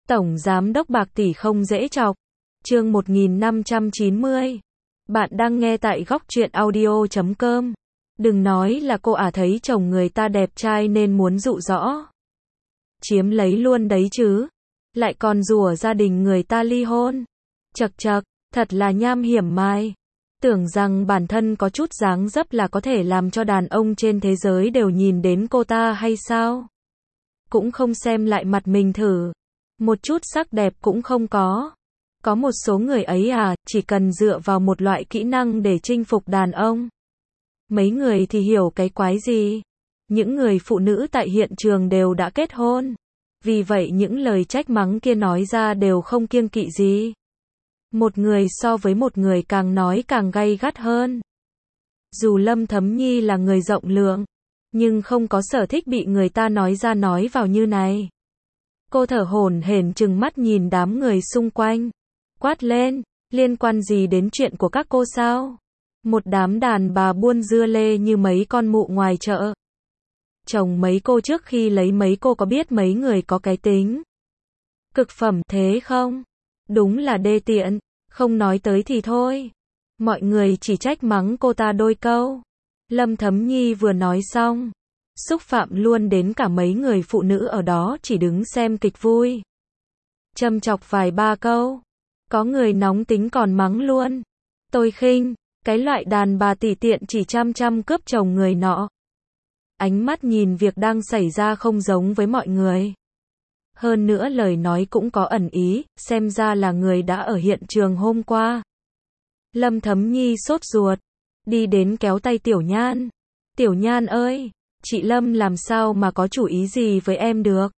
Tổng giám đốc bạc tỷ không dễ chọc. Chương 1590. Bạn đang nghe tại góc truyện audio.com. Đừng nói là cô thấy chồng người ta đẹp trai nên muốn dụ dỗ. Chiếm lấy luôn đấy chứ. Lại còn rủa gia đình người ta ly hôn. Chậc chậc, thật là nham hiểm mai. Tưởng rằng bản thân có chút dáng dấp là có thể làm cho đàn ông trên thế giới đều nhìn đến cô ta hay sao? Cũng không xem lại mặt mình thử. Một chút sắc đẹp cũng không có. Có một số người ấy chỉ cần dựa vào một loại kỹ năng để chinh phục đàn ông. Mấy người thì hiểu cái quái gì. Những người phụ nữ tại hiện trường đều đã kết hôn. Vì vậy những lời trách mắng kia nói ra đều không kiêng kỵ gì. Một người so với một người càng nói càng gay gắt hơn. Dù Lâm Thấm Nhi là người rộng lượng, nhưng không có sở thích bị người ta nói ra nói vào như này. Cô thở hổn hển trừng mắt nhìn đám người xung quanh. Quát lên, liên quan gì đến chuyện của các cô sao? Một đám đàn bà buôn dưa lê như mấy con mụ ngoài chợ. Chồng mấy cô trước khi lấy mấy cô có biết mấy người có cái tính cực phẩm thế không? Đúng là đê tiện, không nói tới thì thôi. Mọi người chỉ trách mắng cô ta đôi câu. Lâm Thấm Nhi vừa nói xong, xúc phạm luôn đến cả mấy người phụ nữ ở đó chỉ đứng xem kịch vui. Châm chọc vài ba câu. Có người nóng tính còn mắng luôn. Tôi khinh, cái loại đàn bà tỉ tiện chỉ chăm cướp chồng người nọ. Ánh mắt nhìn việc đang xảy ra không giống với mọi người. Hơn nữa lời nói cũng có ẩn ý, xem ra là người đã ở hiện trường hôm qua. Lâm Thấm Nhi sốt ruột, đi đến kéo tay Tiểu Nhan. Tiểu Nhan ơi, chị Lâm làm sao mà có chủ ý gì với em được.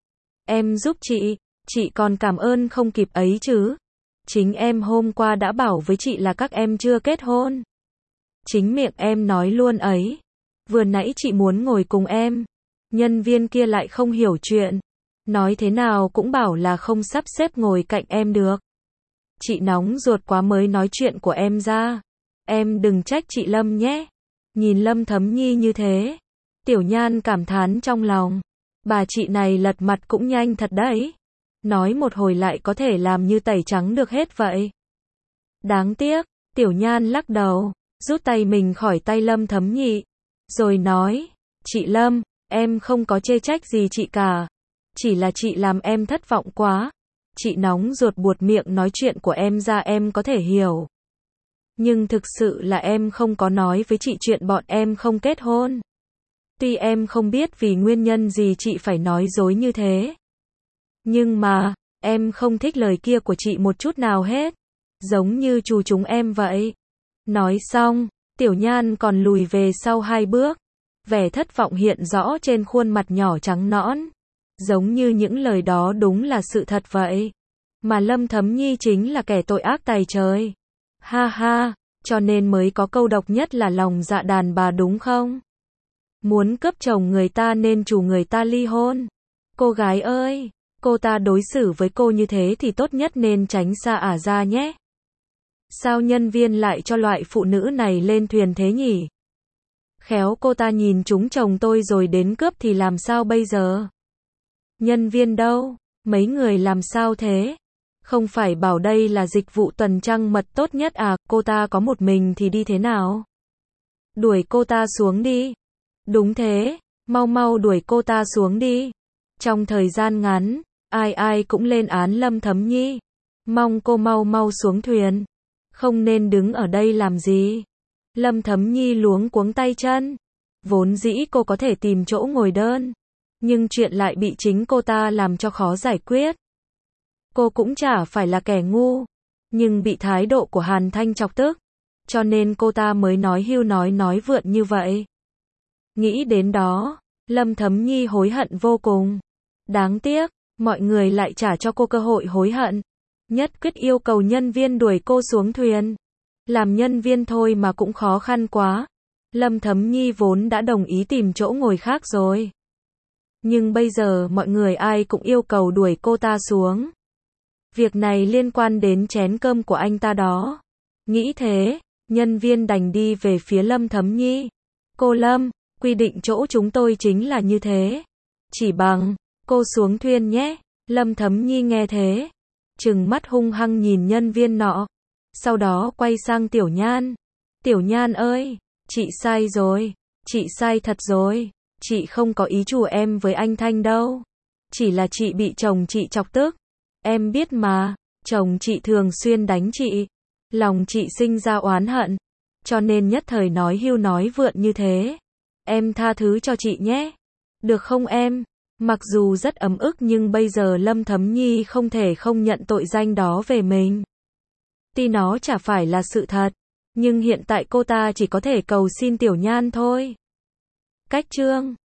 Em giúp chị còn cảm ơn không kịp ấy chứ. Chính em hôm qua đã bảo với chị là các em chưa kết hôn. Chính miệng em nói luôn ấy. Vừa nãy chị muốn ngồi cùng em. Nhân viên kia lại không hiểu chuyện. Nói thế nào cũng bảo là không sắp xếp ngồi cạnh em được. Chị nóng ruột quá mới nói chuyện của em ra. Em đừng trách chị Lâm nhé. Nhìn Lâm Thấm Nhi như thế, Tiểu Nhan cảm thán trong lòng. Bà chị này lật mặt cũng nhanh thật đấy. Nói một hồi lại có thể làm như tẩy trắng được hết vậy. Đáng tiếc, Tiểu Nhan lắc đầu, rút tay mình khỏi tay Lâm Thấm Nhi. Rồi nói, chị Lâm, em không có chê trách gì chị cả. Chỉ là chị làm em thất vọng quá. Chị nóng ruột buột miệng nói chuyện của em ra em có thể hiểu. Nhưng thực sự là em không có nói với chị chuyện bọn em không kết hôn. Tuy em không biết vì nguyên nhân gì chị phải nói dối như thế. Nhưng mà, em không thích lời kia của chị một chút nào hết. Giống như trù chúng em vậy. Nói xong, Tiểu Nhan còn lùi về sau 2 bước. Vẻ thất vọng hiện rõ trên khuôn mặt nhỏ trắng nõn. Giống như những lời đó đúng là sự thật vậy. Mà Lâm Thấm Nhi chính là kẻ tội ác tày trời. Ha ha, cho nên mới có câu độc nhất là lòng dạ đàn bà đúng không? Muốn cướp chồng người ta nên chủ người ta ly hôn. Cô gái ơi, cô ta đối xử với cô như thế thì tốt nhất nên tránh xa ra nhé. Sao nhân viên lại cho loại phụ nữ này lên thuyền thế nhỉ? Khéo cô ta nhìn trúng chồng tôi rồi đến cướp thì làm sao bây giờ? Nhân viên đâu? Mấy người làm sao thế? Không phải bảo đây là dịch vụ tuần trăng mật tốt nhất cô ta có một mình thì đi thế nào? Đuổi cô ta xuống đi. Đúng thế, mau đuổi cô ta xuống đi. Trong thời gian ngắn, ai cũng lên án Lâm Thấm Nhi. Mong cô mau xuống thuyền. Không nên đứng ở đây làm gì. Lâm Thấm Nhi luống cuống tay chân. Vốn dĩ cô có thể tìm chỗ ngồi đơn. Nhưng chuyện lại bị chính cô ta làm cho khó giải quyết. Cô cũng chả phải là kẻ ngu. Nhưng bị thái độ của Hàn Thanh chọc tức. Cho nên cô ta mới nói hưu nói vượn như vậy. Nghĩ đến đó, Lâm Thấm Nhi hối hận vô cùng. Đáng tiếc, mọi người lại trả cho cô cơ hội hối hận. Nhất quyết yêu cầu nhân viên đuổi cô xuống thuyền. Làm nhân viên thôi mà cũng khó khăn quá. Lâm Thấm Nhi vốn đã đồng ý tìm chỗ ngồi khác rồi. Nhưng bây giờ mọi người ai cũng yêu cầu đuổi cô ta xuống. Việc này liên quan đến chén cơm của anh ta đó. Nghĩ thế, nhân viên đành đi về phía Lâm Thấm Nhi. Cô Lâm, quy định chỗ chúng tôi chính là như thế. Chỉ bằng, cô xuống thuyền nhé. Lâm Thấm Nhi nghe thế, trừng mắt hung hăng nhìn nhân viên nọ, sau đó quay sang Tiểu Nhan. Tiểu Nhan ơi, chị sai rồi, chị sai thật rồi, chị không có ý chù em với anh Thanh đâu. Chỉ là chị bị chồng chị chọc tức. Em biết mà, chồng chị thường xuyên đánh chị. Lòng chị sinh ra oán hận, cho nên nhất thời nói hưu nói vượn như thế. Em tha thứ cho chị nhé. Được không em? Mặc dù rất ấm ức nhưng bây giờ Lâm Thấm Nhi không thể không nhận tội danh đó về mình. Tuy nó chả phải là sự thật, nhưng hiện tại cô ta chỉ có thể cầu xin Tiểu Nhan thôi. Cách chương